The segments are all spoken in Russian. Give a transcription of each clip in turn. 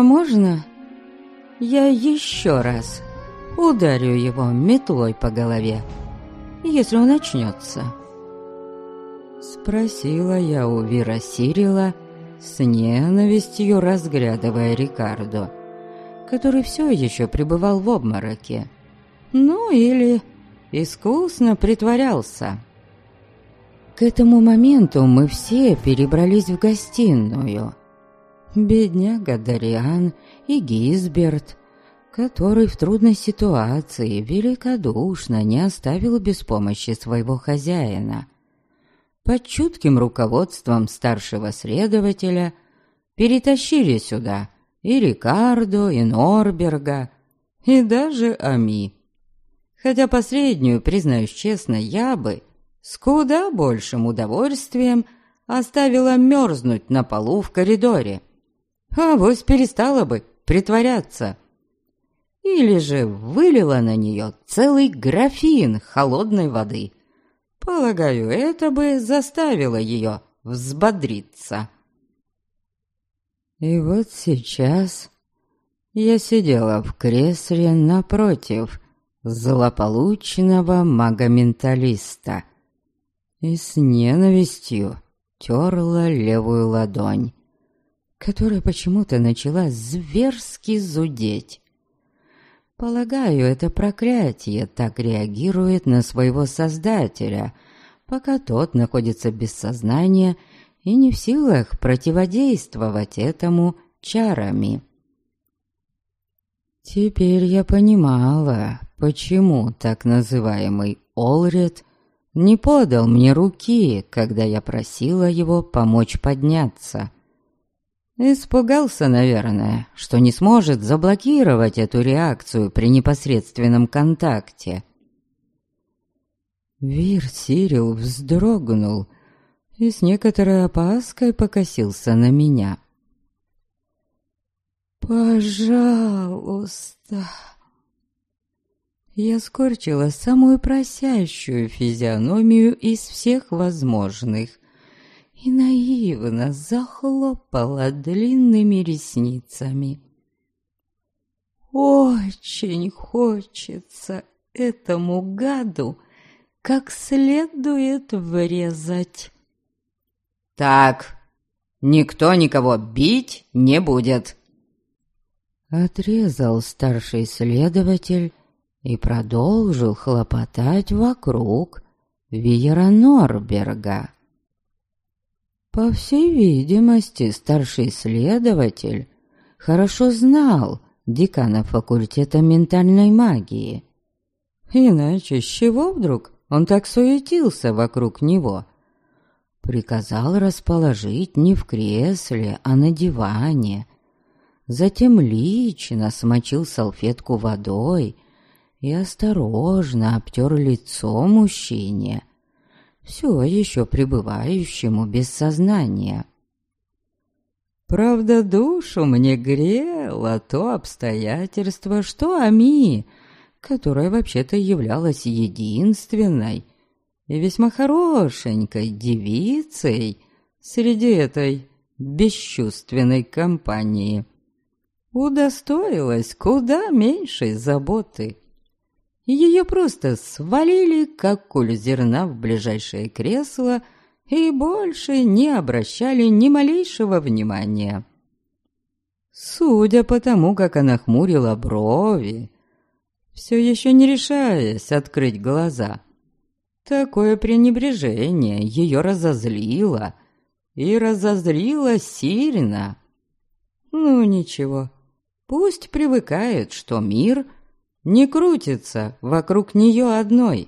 «А можно я еще раз ударю его метлой по голове, если он очнется?» Спросила я у Вира Сирила, с ненавистью разглядывая Рикардо, который все еще пребывал в обмороке. Ну или искусно притворялся. К этому моменту мы все перебрались в гостиную. Бедняга Дариан и Гизберт, который в трудной ситуации великодушно не оставил без помощи своего хозяина, под чутким руководством старшего следователя перетащили сюда и Рикардо, и Норберга, и даже Ами. Хотя последнюю, признаюсь честно, я бы с куда большим удовольствием оставила мерзнуть на полу в коридоре. Авось перестала бы притворяться. Или же вылила на нее целый графин холодной воды. Полагаю, это бы заставило ее взбодриться. И вот сейчас я сидела в кресле напротив злополучного мага-менталиста и с ненавистью терла левую ладонь, которая почему-то начала зверски зудеть. Полагаю, это проклятие так реагирует на своего создателя, пока тот находится без сознания и не в силах противодействовать этому чарами. Теперь я понимала, почему так называемый Олред не подал мне руки, когда я просила его помочь подняться. Испугался, наверное, что не сможет заблокировать эту реакцию при непосредственном контакте. Вир Сирил вздрогнул и с некоторой опаской покосился на меня. «Пожалуйста!» Я скорчила самую просящую физиономию из всех возможных и наивно захлопала длинными ресницами. «Очень хочется этому гаду как следует врезать». «Так, никто никого бить не будет», — отрезал старший следователь и продолжил хлопотать вокруг веера Норберга. По всей видимости, старший следователь хорошо знал декана факультета ментальной магии. Иначе с чего вдруг он так суетился вокруг него? Приказал расположить не в кресле, а на диване. Затем лично смочил салфетку водой и осторожно обтер лицо мужчине, все еще пребывающему без сознания. Правда, душу мне грело то обстоятельство, что Ами, которая вообще-то являлась единственной и весьма хорошенькой девицей среди этой бесчувственной компании, удостоилась куда меньшей заботы. Ее просто свалили, как кулю зерна, в ближайшее кресло и больше не обращали ни малейшего внимания. Судя по тому, как она хмурила брови, все еще не решаясь открыть глаза, такое пренебрежение ее разозлило, и разозлило сильно. Ну ничего, пусть привыкает, что мир не крутится вокруг нее одной.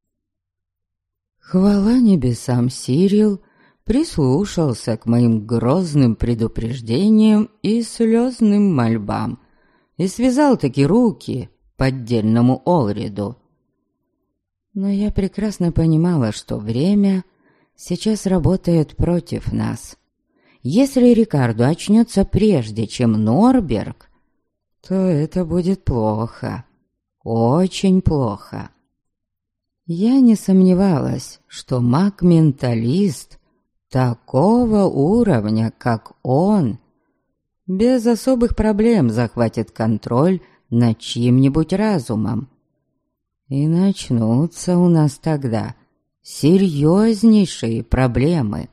Хвала небесам, Сирил прислушался к моим грозным предупреждениям и слезным мольбам и связал таки руки поддельному Олриду. Но я прекрасно понимала, что время сейчас работает против нас. Если Рикардо очнется прежде, чем Норберг, то это будет плохо. Очень плохо. Я не сомневалась, что маг-менталист такого уровня, как он, без особых проблем захватит контроль над чьим-нибудь разумом. И начнутся у нас тогда серьезнейшие проблемы.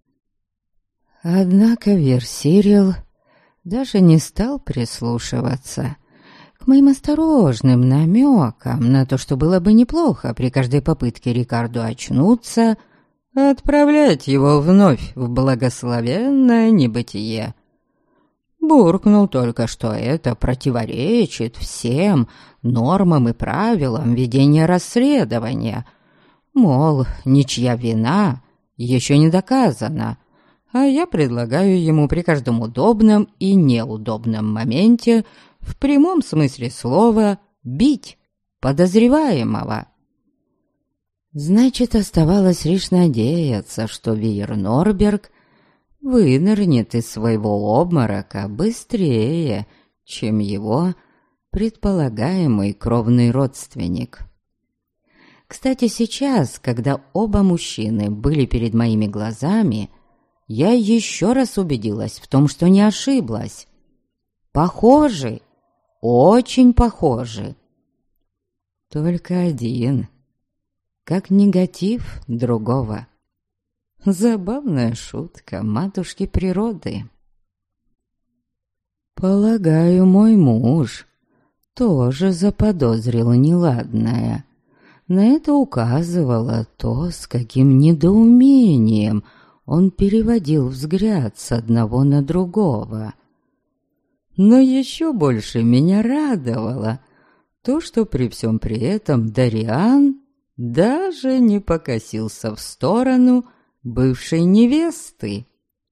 Однако Версирил даже не стал прислушиваться к моим осторожным намекам на то, что было бы неплохо при каждой попытке Рикардо очнуться, отправлять его вновь в благословенное небытие. Буркнул только, что это противоречит всем нормам и правилам ведения расследования. Мол, ничья вина еще не доказана, а я предлагаю ему при каждом удобном и неудобном моменте в прямом смысле слова бить подозреваемого. Значит, оставалось лишь надеяться, что Вейер Норберг вынырнет из своего обморока быстрее, чем его предполагаемый кровный родственник. Кстати, сейчас, когда оба мужчины были перед моими глазами, я еще раз убедилась в том, что не ошиблась. Похожи, очень похожи. Только один, как негатив другого. Забавная шутка матушки природы. Полагаю, мой муж тоже заподозрил неладное. На это указывало то, с каким недоумением он переводил взгляд с одного на другого. Но еще больше меня радовало то, что при всем при этом Дариан даже не покосился в сторону бывшей невесты.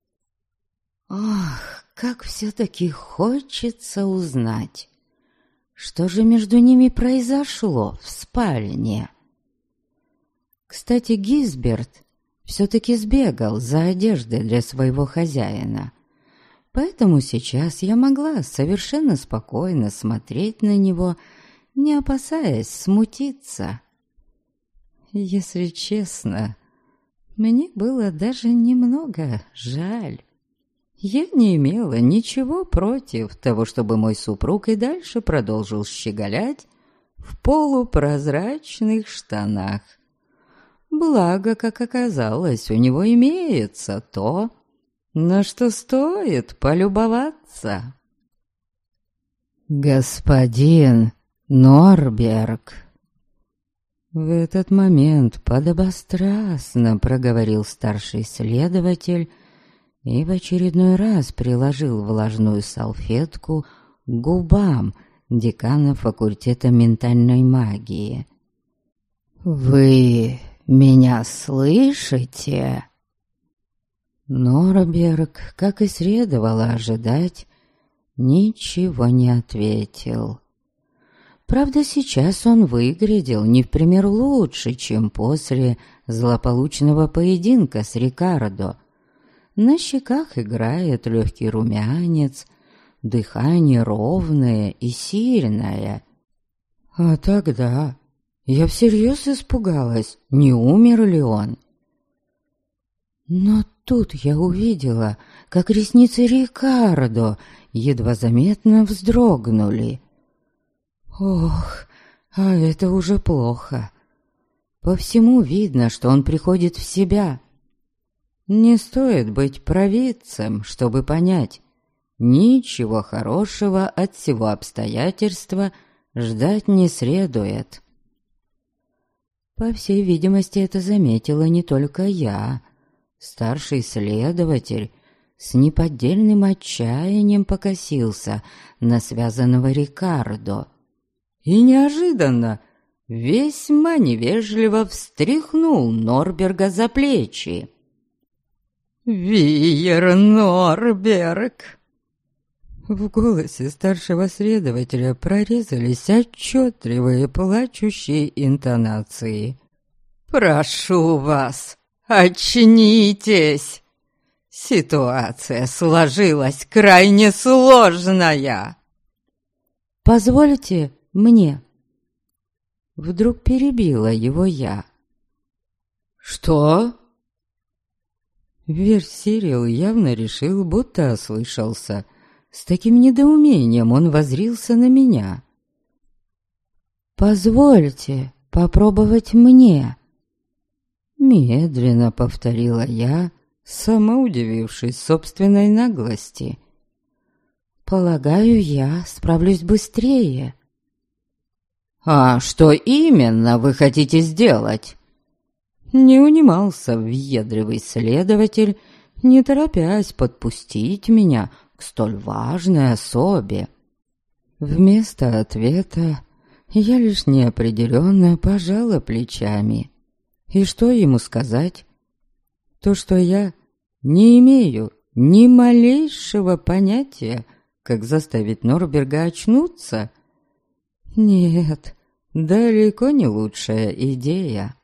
Ах, как все-таки хочется узнать, что же между ними произошло в спальне. Кстати, Гизберт все-таки сбегал за одеждой для своего хозяина, поэтому сейчас я могла совершенно спокойно смотреть на него, не опасаясь смутиться. Если честно, мне было даже немного жаль. Я не имела ничего против того, чтобы мой супруг и дальше продолжил щеголять в полупрозрачных штанах. Благо, как оказалось, у него имеется то, на что стоит полюбоваться. «Господин Норберг!» В этот момент подобострастно проговорил старший следователь и в очередной раз приложил влажную салфетку к губам декана факультета ментальной магии. «Вы меня слышите?» Норберг, как и следовало ожидать, ничего не ответил. Правда, сейчас он выглядел не в пример лучше, чем после злополучного поединка с Рикардо. На щеках играет легкий румянец, дыхание ровное и сильное. А тогда я всерьез испугалась, не умер ли он. Но тут я увидела, как ресницы Рикардо едва заметно вздрогнули. Ох, а это уже плохо. По всему видно, что он приходит в себя. Не стоит быть провидцем, чтобы понять, ничего хорошего от сего обстоятельства ждать не следует. По всей видимости, это заметила не только я. Старший следователь с неподдельным отчаянием покосился на связанного Рикардо и неожиданно весьма невежливо встряхнул Норберга за плечи. «Вейер Норберг!» В голосе старшего следователя прорезались отчетливые плачущие интонации. «Прошу вас, очнитесь! Ситуация сложилась крайне сложная!» «Позвольте мне!» Вдруг перебила его я. «Что?» Версирил явно решил, будто ослышался. С таким недоумением он воззрился на меня. «Позвольте попробовать мне», — медленно повторила я, сама удивившись собственной наглости. «Полагаю, я справлюсь быстрее». «А что именно вы хотите сделать?» Не унимался въедливый следователь, не торопясь подпустить меня к столь важной особе. Вместо ответа я лишь неопределенно пожала плечами. И что ему сказать? То, что я не имею ни малейшего понятия, как заставить Норберга очнуться? Нет, далеко не лучшая идея.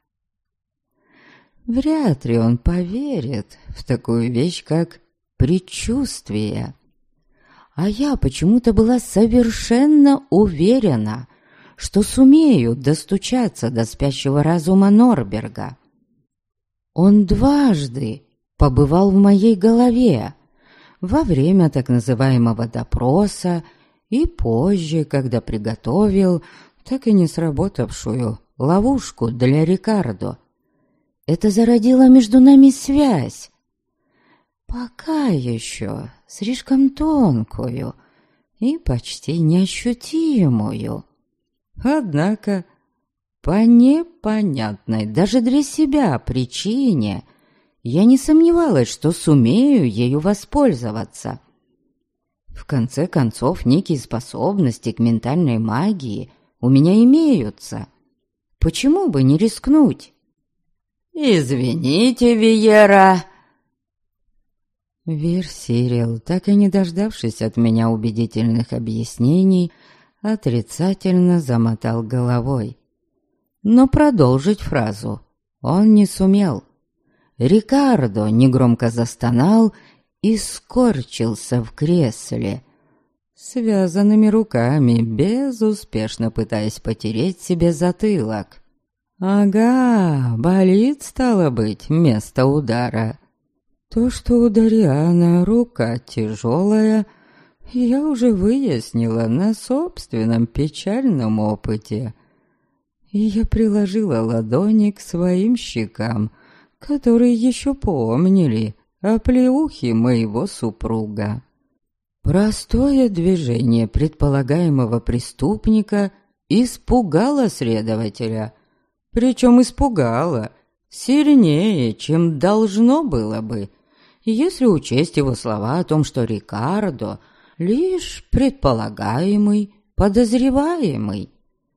Вряд ли он поверит в такую вещь, как предчувствие. А я почему-то была совершенно уверена, что сумею достучаться до спящего разума Норберга. Он дважды побывал в моей голове, во время так называемого допроса и позже, когда приготовил так и не сработавшую ловушку для Рикардо. Это зародило между нами связь, пока еще слишком тонкую и почти неощутимую. Однако, по непонятной даже для себя причине, я не сомневалась, что сумею ею воспользоваться. В конце концов, некие способности к ментальной магии у меня имеются. Почему бы не рискнуть? «Извините, Виера!» Версирил, так и не дождавшись от меня убедительных объяснений, отрицательно замотал головой. Но продолжить фразу он не сумел. Рикардо негромко застонал и скорчился в кресле, связанными руками, безуспешно пытаясь потереть себе затылок. Ага, болит, стало быть, место удара. То, что у Дариана рука тяжелая, я уже выяснила на собственном печальном опыте. И я приложила ладони к своим щекам, которые еще помнили оплеухи моего супруга. Простое движение предполагаемого преступника испугало следователя, причем испугало сильнее, чем должно было бы, если учесть его слова о том, что Рикардо лишь предполагаемый, подозреваемый.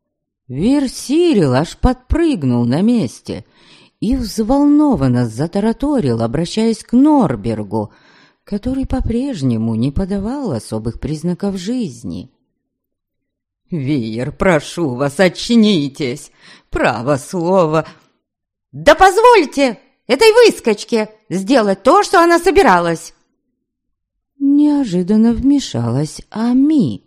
Версирил аж подпрыгнул на месте и взволнованно затараторил, обращаясь к Норбергу, который по-прежнему не подавал особых признаков жизни. «Виер, прошу вас, очнитесь! Право слово!» «Да позвольте этой выскочке сделать то, что она собиралась!» Неожиданно вмешалась Ами.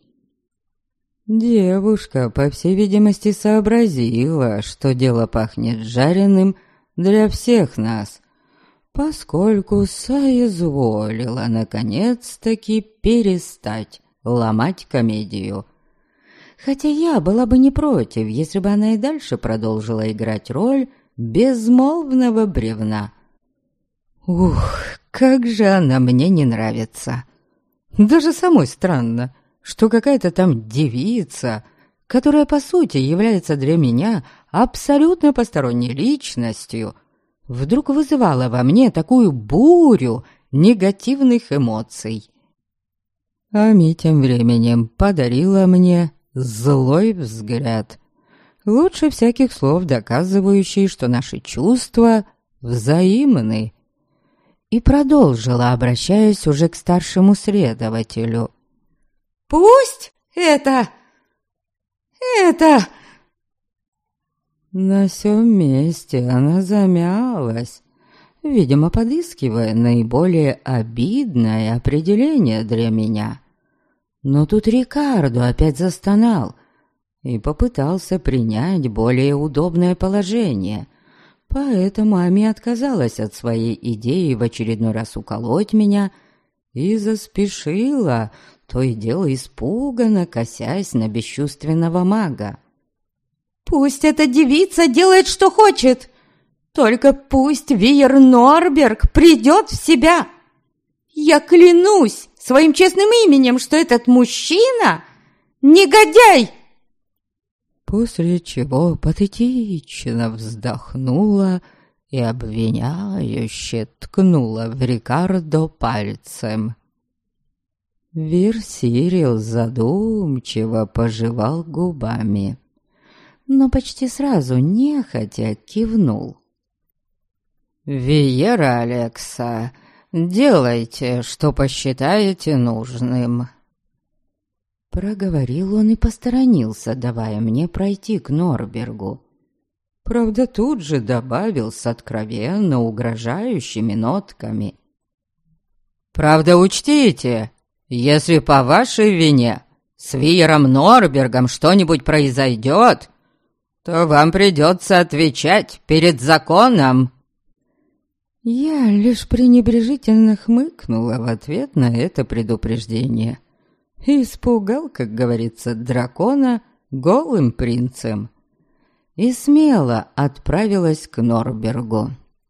Девушка, по всей видимости, сообразила, что дело пахнет жареным для всех нас, поскольку соизволила наконец-таки перестать ломать комедию. Хотя я была бы не против, если бы она и дальше продолжила играть роль безмолвного бревна. Ух, как же она мне не нравится. Даже самой странно, что какая-то там девица, которая по сути является для меня абсолютно посторонней личностью, вдруг вызывала во мне такую бурю негативных эмоций. Ами тем временем подарила мне злой взгляд, лучше всяких слов доказывающий, что наши чувства взаимны, и продолжила, обращаясь уже к старшему следователю. «Пусть это... На сём месте она замялась, видимо, подыскивая наиболее обидное определение для меня. Но тут Рикардо опять застонал и попытался принять более удобное положение, поэтому Ами отказалась от своей идеи в очередной раз уколоть меня и заспешила, то и дело испуганно косясь на бесчувственного мага. «Пусть эта девица делает, что хочет, только пусть Виер Норберг придет в себя. Я клянусь своим честным именем, что этот мужчина — негодяй!» После чего патетично вздохнула и обвиняюще ткнула в Рикардо пальцем. Версирил задумчиво пожевал губами, но почти сразу нехотя кивнул. «Виера Алекса, делайте, что посчитаете нужным», — проговорил он и посторонился, давая мне пройти к Норбергу. Правда, тут же добавил с откровенно угрожающими нотками: «Правда, учтите, если по вашей вине с Виером Норбергом что-нибудь произойдет, то вам придется отвечать перед законом». Я лишь пренебрежительно хмыкнула в ответ на это предупреждение и испугал, как говорится, дракона голым принцем, и смело отправилась к Норбергу.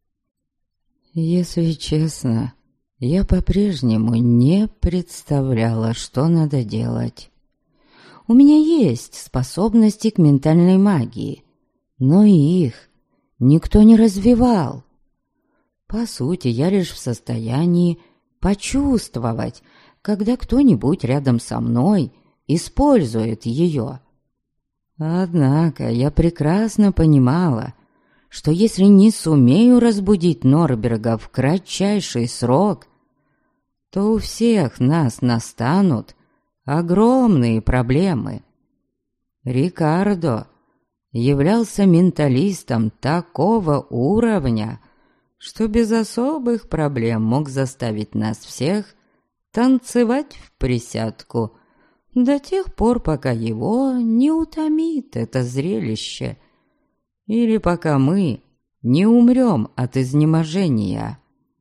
Если честно, я по-прежнему не представляла, что надо делать. У меня есть способности к ментальной магии, но их никто не развивал. По сути, я лишь в состоянии почувствовать, когда кто-нибудь рядом со мной использует ее. Однако я прекрасно понимала, что если не сумею разбудить Норберга в кратчайший срок, то у всех нас настанут огромные проблемы. Рикардо являлся менталистом такого уровня, что без особых проблем мог заставить нас всех танцевать в присядку до тех пор, пока его не утомит это зрелище, или пока мы не умрем от изнеможения.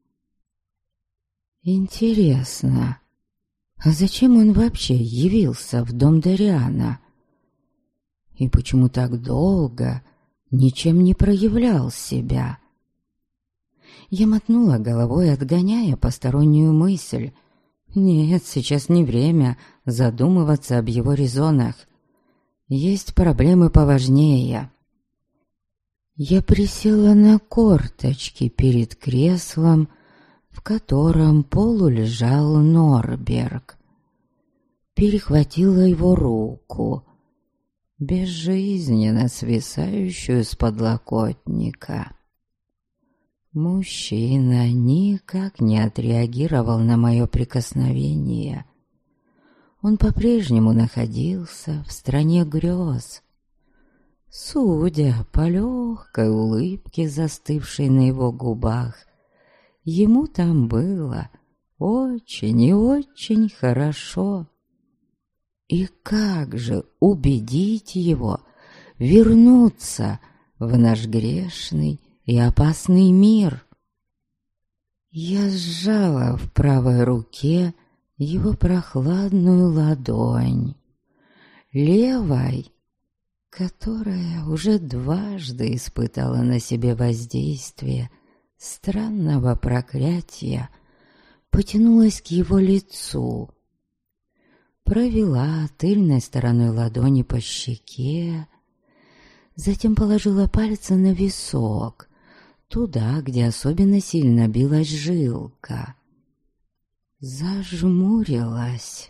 Интересно, а зачем он вообще явился в дом Дариана? И почему так долго ничем не проявлял себя? Я мотнула головой, отгоняя постороннюю мысль. Нет, сейчас не время задумываться об его резонах. Есть проблемы поважнее. Я присела на корточки перед креслом, в котором полулежал Норберг. Перехватила его руку, безжизненно свисающую с подлокотника. Мужчина никак не отреагировал на мое прикосновение. Он по-прежнему находился в стране грез. Судя по легкой улыбке, застывшей на его губах, ему там было очень и очень хорошо. И как же убедить его вернуться в наш грешный и опасный мир? Я сжала в правой руке его прохладную ладонь, левой, которая уже дважды испытала на себе воздействие странного проклятия, потянулась к его лицу, провела тыльной стороной ладони по щеке, затем положила пальцы на висок, туда, где особенно сильно билась жилка. Зажмурилась.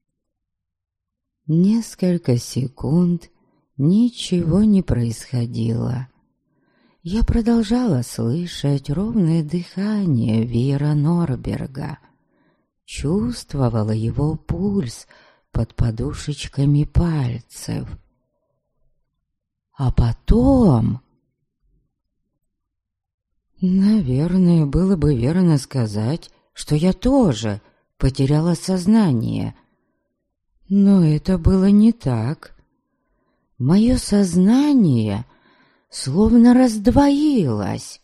Несколько секунд ничего не происходило. Я продолжала слышать ровное дыхание Виера Норберга, чувствовала его пульс под подушечками пальцев. А потом... Наверное, было бы верно сказать, что я тоже потеряла сознание. Но это было не так. Мое сознание словно раздвоилось.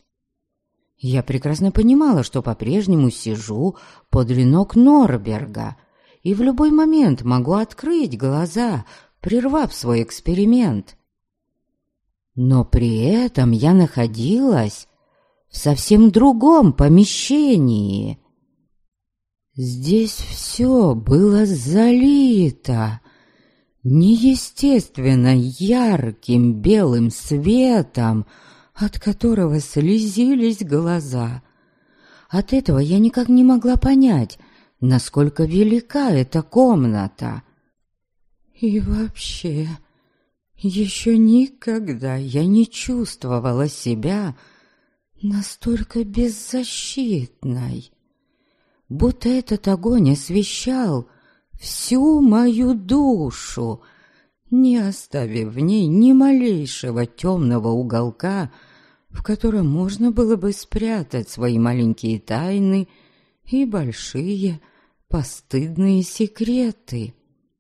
Я прекрасно понимала, что по-прежнему сижу подле ног Норберга и в любой момент могу открыть глаза, прервав свой эксперимент. Но при этом я находилась в совсем другом помещении. Здесь все было залито неестественно ярким белым светом, от которого слезились глаза. От этого я никак не могла понять, насколько велика эта комната. И вообще, еще никогда я не чувствовала себя настолько беззащитной, будто этот огонь освещал всю мою душу, не оставив в ней ни малейшего темного уголка, в котором можно было бы спрятать свои маленькие тайны и большие постыдные секреты.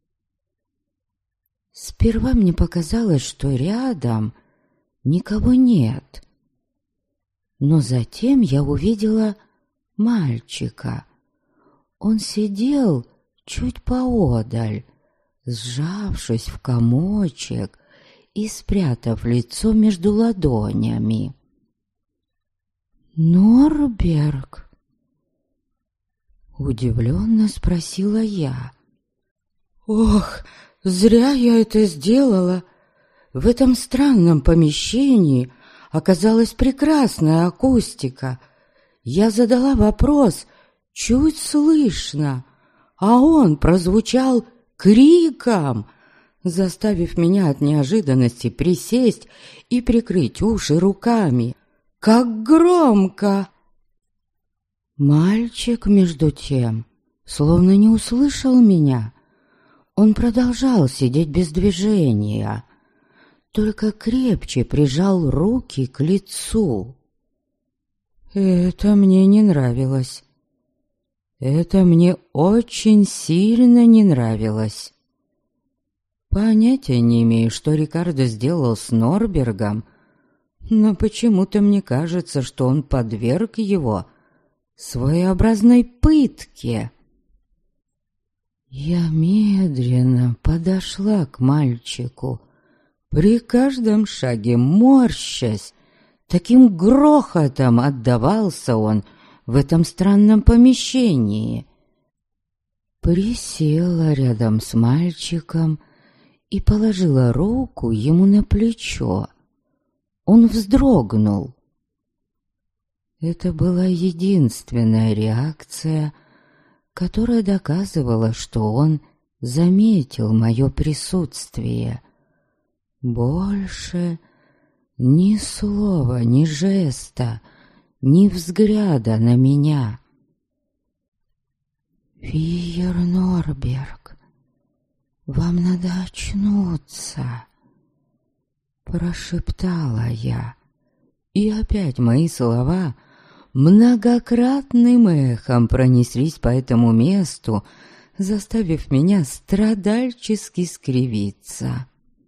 Сперва мне показалось, что рядом никого нет, но затем я увидела мальчика. Он сидел чуть поодаль, сжавшись в комочек и спрятав лицо между ладонями. «Норберг?» — удивленно спросила я. «Ох, зря я это сделала! В этом странном помещении оказалась прекрасная акустика. Я задала вопрос чуть слышно, а он прозвучал криком, заставив меня от неожиданности присесть и прикрыть уши руками. Как громко! Мальчик, между тем, словно не услышал меня. Он продолжал сидеть без движения, только крепче прижал руки к лицу. Это мне не нравилось. Это мне очень сильно не нравилось. Понятия не имею, что Рикардо сделал с Норбергом, но почему-то мне кажется, что он подверг его своеобразной пытке. Я медленно подошла к мальчику, при каждом шаге морщась. Таким грохотом отдавался он в этом странном помещении. Присела рядом с мальчиком и положила руку ему на плечо. Он вздрогнул. Это была единственная реакция, которая доказывала, что он заметил мое присутствие. Больше ни слова, ни жеста, ни взгляда на меня. «Виер Норберг, вам надо очнуться», — прошептала я. И опять мои слова многократным эхом пронеслись по этому месту, заставив меня страдальчески скривиться.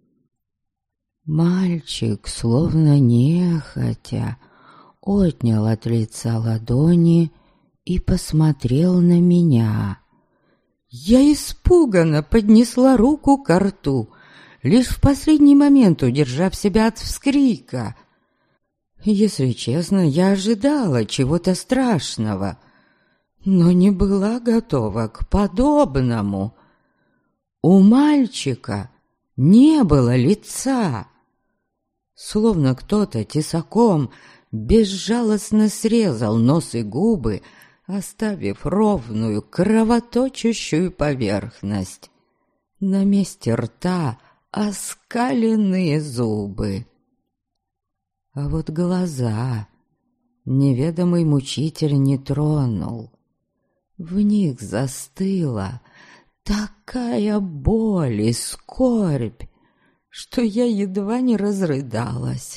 Мальчик, словно нехотя, отнял от лица ладони и посмотрел на меня. Я испуганно поднесла руку ко рту, лишь в последний момент удержав себя от вскрика. Если честно, я ожидала чего-то страшного, но не была готова к подобному. У мальчика не было лица, словно кто-то тесаком безжалостно срезал нос и губы, оставив ровную кровоточащую поверхность. На месте рта оскаленные зубы. А вот глаза неведомый мучитель не тронул. В них застыла такая боль и скорбь, что я едва не разрыдалась.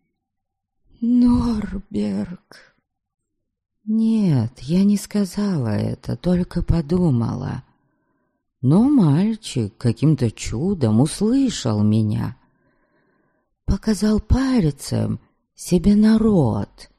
«Норберг!» Нет, я не сказала это, только подумала. Но мальчик каким-то чудом услышал меня. Показал пальцем себе на рот.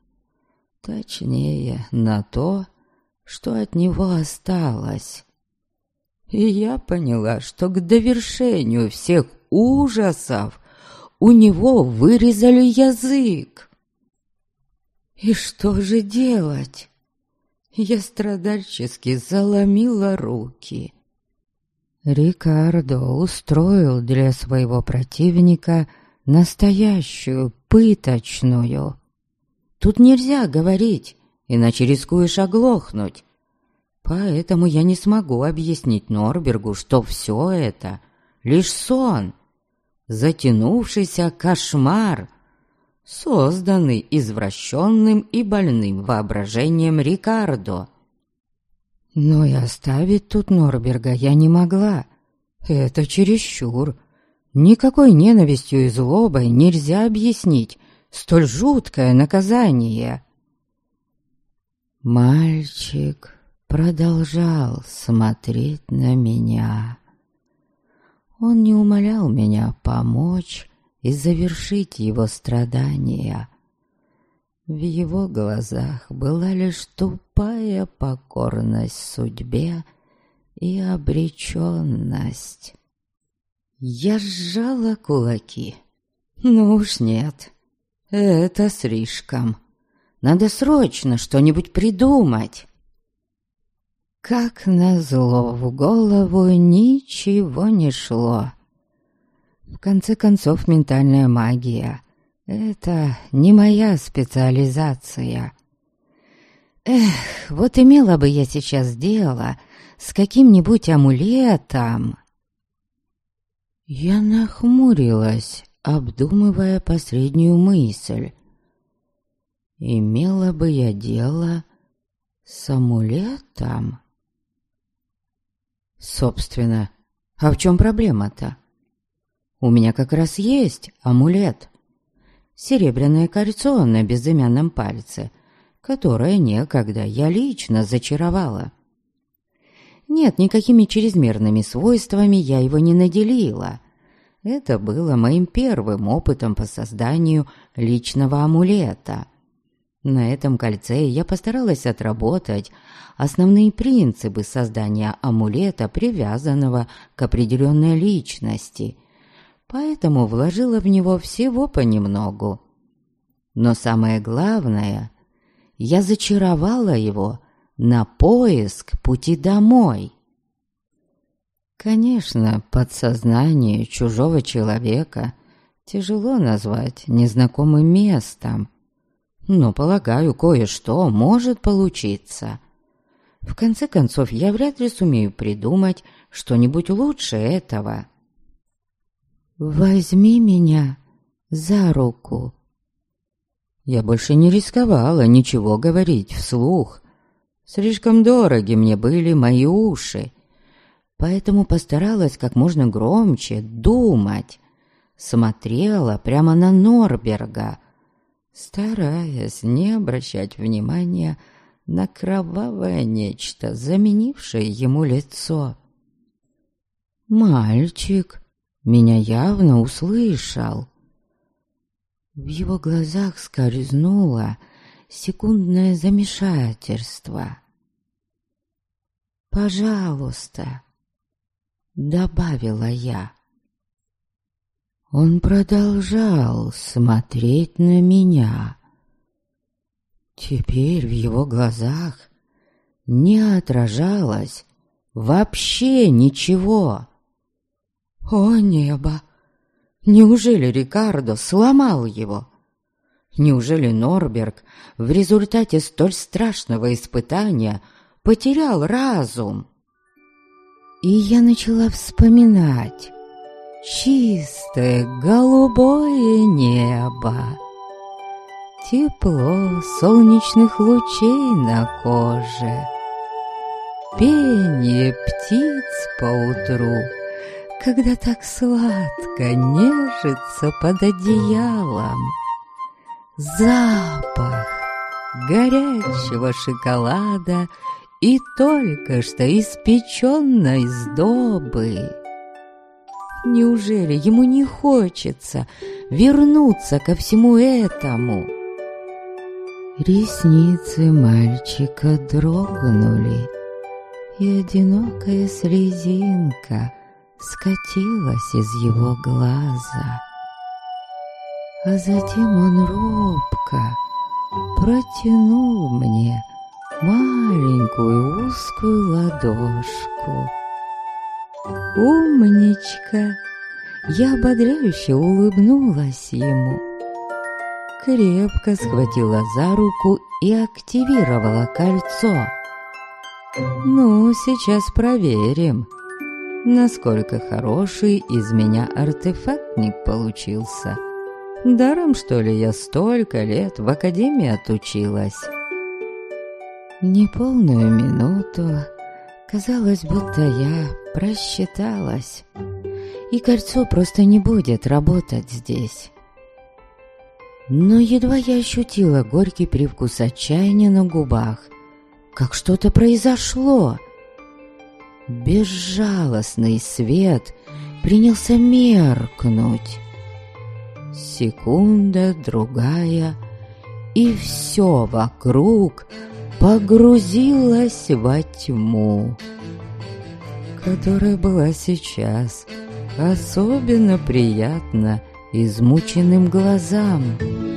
Точнее, на то, что от него осталось. И я поняла, что к довершению всех ужасов у него вырезали язык. И что же делать? Я страдальчески заломила руки. Рикардо устроил для своего противника настоящую пыточную. Тут нельзя говорить, иначе рискуешь оглохнуть. Поэтому я не смогу объяснить Норбергу, что все это лишь сон, затянувшийся кошмар, созданный извращенным и больным воображением Рикардо. Но и оставить тут Норберга я не могла. Это чересчур. Никакой ненавистью и злобой нельзя объяснить столь жуткое наказание. Мальчик продолжал смотреть на меня. Он не умолял меня помочь и завершить его страдания. В его глазах была лишь тупая покорность судьбе и обреченность. Я сжала кулаки. Ну уж нет, это слишком. Надо срочно что-нибудь придумать. Как назло, в голову ничего не шло. В конце концов, ментальная магия — это не моя специализация. Вот имела бы я сейчас дело с каким-нибудь амулетом. Я нахмурилась, обдумывая последнюю мысль. Имела бы я дело с амулетом? Собственно, а в чем проблема-то? У меня как раз есть амулет. Серебряное кольцо на безымянном пальце, которое некогда я лично зачаровала. Нет, никакими чрезмерными свойствами я его не наделила. Это было моим первым опытом по созданию личного амулета. На этом кольце я постаралась отработать основные принципы создания амулета, привязанного к определенной личности, поэтому вложила в него всего понемногу. Но самое главное, я зачаровала его на поиск пути домой. Конечно, подсознание чужого человека тяжело назвать незнакомым местом, но, полагаю, кое-что может получиться. В конце концов, я вряд ли сумею придумать что-нибудь лучше этого. «Возьми меня за руку». Я больше не рисковала ничего говорить вслух. Слишком дороги мне были мои уши, поэтому постаралась как можно громче думать. Смотрела прямо на Норберга, стараясь не обращать внимания на кровавое нечто, заменившее ему лицо. Мальчик меня явно услышал. В его глазах скользнуло секундное замешательство. «Пожалуйста», — добавила я. Он продолжал смотреть на меня. Теперь в его глазах не отражалось вообще ничего. О небо! Неужели Рикардо сломал его? Неужели Норберг в результате столь страшного испытания потерял разум? И я начала вспоминать чистое голубое небо, тепло солнечных лучей на коже, пение птиц поутру, когда так сладко нежится под одеялом, запах горячего шоколада и только что испеченной сдобы. Неужели ему не хочется вернуться ко всему этому? Ресницы мальчика дрогнули, и одинокая слезинка скатилась из его глаза. А затем он робко протянул мне маленькую узкую ладошку. «Умничка!» Я ободряюще улыбнулась ему, крепко схватила за руку и активировала кольцо. «Ну, сейчас проверим, насколько хороший из меня артефактник получился. Даром, что ли, я столько лет в академии отучилась?» Неполную минуту казалось, будто я просчиталась, и кольцо просто не будет работать здесь. Но едва я ощутила горький привкус отчаяния на губах, как что-то произошло. Безжалостный свет принялся меркнуть. Секунда, другая, и все вокруг погрузилось во тьму, которая была сейчас особенно приятна измученным глазам.